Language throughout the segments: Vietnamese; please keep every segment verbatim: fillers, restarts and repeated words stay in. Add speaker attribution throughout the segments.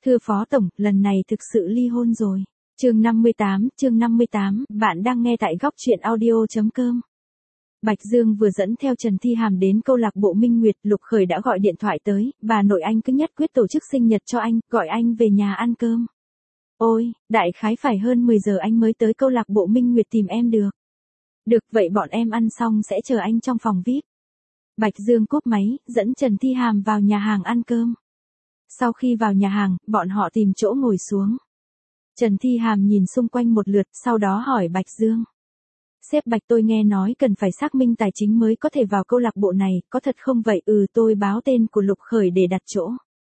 Speaker 1: Thưa Phó Tổng, lần này thực sự ly hôn rồi. Chương năm mươi tám, chương năm mươi tám, bạn đang nghe tại góc truyện audio.com. Bạch Dương vừa dẫn theo Trần Thi Hàm đến câu lạc bộ Minh Nguyệt, Lục Khởi đã gọi điện thoại tới, bà nội anh cứ nhất quyết tổ chức sinh nhật cho anh, gọi anh về nhà ăn cơm. Ôi, đại khái phải hơn mười giờ anh mới tới câu lạc bộ Minh Nguyệt tìm em được. Được, vậy bọn em ăn xong sẽ chờ anh trong phòng vi ai pi. Bạch Dương cúp máy, dẫn Trần Thi Hàm vào nhà hàng ăn cơm. Sau khi vào nhà hàng, bọn họ tìm chỗ ngồi xuống. Trần Thi Hàm nhìn xung quanh một lượt, sau đó hỏi Bạch Dương. Sếp Bạch, tôi nghe nói cần phải xác minh tài chính mới có thể vào câu lạc bộ này, có thật không vậy? Ừ, tôi báo tên của Lục Khởi để đặt chỗ.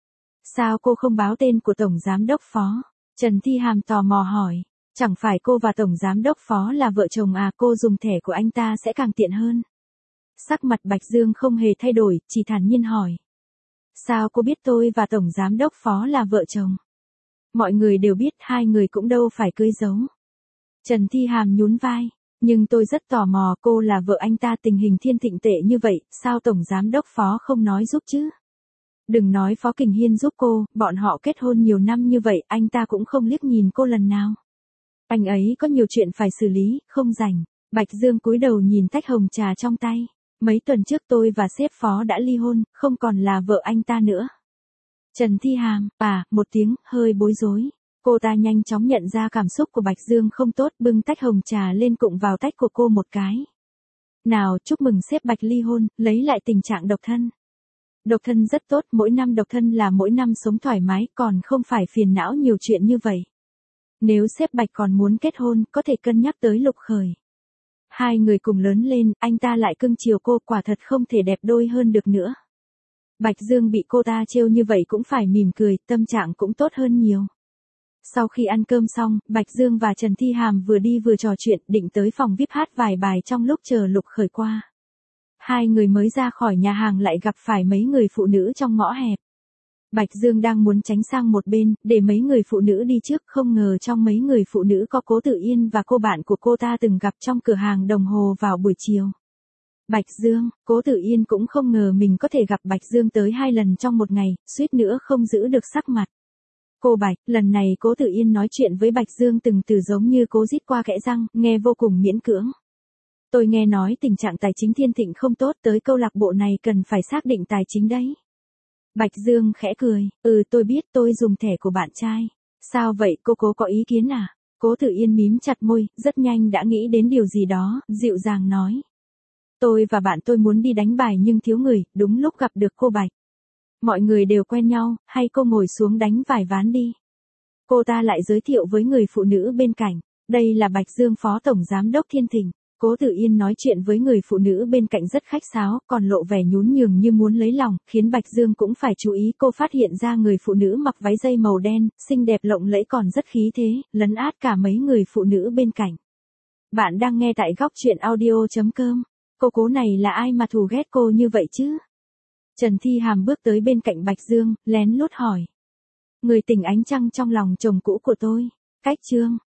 Speaker 1: Sao cô không báo tên của Tổng Giám đốc Phó? Trần Thi Hàm tò mò hỏi. Chẳng phải cô và Tổng Giám đốc Phó là vợ chồng à, cô dùng thẻ của anh ta sẽ càng tiện hơn. Sắc mặt Bạch Dương không hề thay đổi, chỉ thản nhiên hỏi. Sao cô biết tôi và Tổng Giám đốc Phó là vợ chồng? Mọi người đều biết, hai người cũng đâu phải cưới giấu. Trần Thi Hàm nhún vai. Nhưng tôi rất tò mò, cô là vợ anh ta, tình hình thiên thịnh tệ như vậy, sao Tổng Giám đốc Phó không nói giúp chứ? Đừng nói Phó Kình Hiên giúp cô, bọn họ kết hôn nhiều năm như vậy, anh ta cũng không liếc nhìn cô lần nào. Anh ấy có nhiều chuyện phải xử lý, không rảnh. Bạch Dương cúi đầu nhìn tách hồng trà trong tay. Mấy tuần trước tôi và sếp Phó đã ly hôn, không còn là vợ anh ta nữa. Trần Thi Hàm, à, một tiếng, hơi bối rối. Cô ta nhanh chóng nhận ra cảm xúc của Bạch Dương không tốt, bưng tách hồng trà lên cụng vào tách của cô một cái. Nào, chúc mừng sếp Bạch ly hôn, lấy lại tình trạng độc thân. Độc thân rất tốt, mỗi năm độc thân là mỗi năm sống thoải mái, còn không phải phiền não nhiều chuyện như vậy. Nếu sếp Bạch còn muốn kết hôn, có thể cân nhắc tới Lục Khởi. Hai người cùng lớn lên, anh ta lại cưng chiều cô, quả thật không thể đẹp đôi hơn được nữa. Bạch Dương bị cô ta trêu như vậy cũng phải mỉm cười, tâm trạng cũng tốt hơn nhiều. Sau khi ăn cơm xong, Bạch Dương và Trần Thi Hàm vừa đi vừa trò chuyện, định tới phòng vi ai pi hát vài bài trong lúc chờ Lục Khởi qua. Hai người mới ra khỏi nhà hàng lại gặp phải mấy người phụ nữ trong ngõ hẹp. Bạch Dương đang muốn tránh sang một bên, để mấy người phụ nữ đi trước, không ngờ trong mấy người phụ nữ có Cố Tử Yên và cô bạn của cô ta từng gặp trong cửa hàng đồng hồ vào buổi chiều. Bạch Dương, Cố Tử Yên cũng không ngờ mình có thể gặp Bạch Dương tới hai lần trong một ngày, suýt nữa không giữ được sắc mặt. Cô Bạch, lần này Cố Tử Yên nói chuyện với Bạch Dương từng từ giống như cố rít qua kẽ răng, nghe vô cùng miễn cưỡng. Tôi nghe nói tình trạng tài chính thiên thịnh không tốt, tới câu lạc bộ này cần phải xác định tài chính đấy. Bạch Dương khẽ cười, ừ tôi biết, tôi dùng thẻ của bạn trai. Sao vậy, cô Cố có ý kiến à? Cố Tử Yên mím chặt môi, rất nhanh đã nghĩ đến điều gì đó, dịu dàng nói. Tôi và bạn tôi muốn đi đánh bài nhưng thiếu người, đúng lúc gặp được cô Bạch. Mọi người đều quen nhau, hay cô ngồi xuống đánh vài ván đi. Cô ta lại giới thiệu với người phụ nữ bên cạnh. Đây là Bạch Dương, Phó Tổng Giám đốc Thiên Thịnh. Cố Tử Yên nói chuyện với người phụ nữ bên cạnh rất khách sáo, còn lộ vẻ nhún nhường như muốn lấy lòng, khiến Bạch Dương cũng phải chú ý. Cô phát hiện ra người phụ nữ mặc váy dây màu đen, xinh đẹp lộng lẫy còn rất khí thế, lấn át cả mấy người phụ nữ bên cạnh. Bạn đang nghe tại góc truyện audio.com. Cô Cố này là ai mà thù ghét cô như vậy chứ? Trần Thi Hàm bước tới bên cạnh Bạch Dương, lén lút hỏi. Người tình ánh trăng trong lòng chồng cũ của tôi. Cách chương.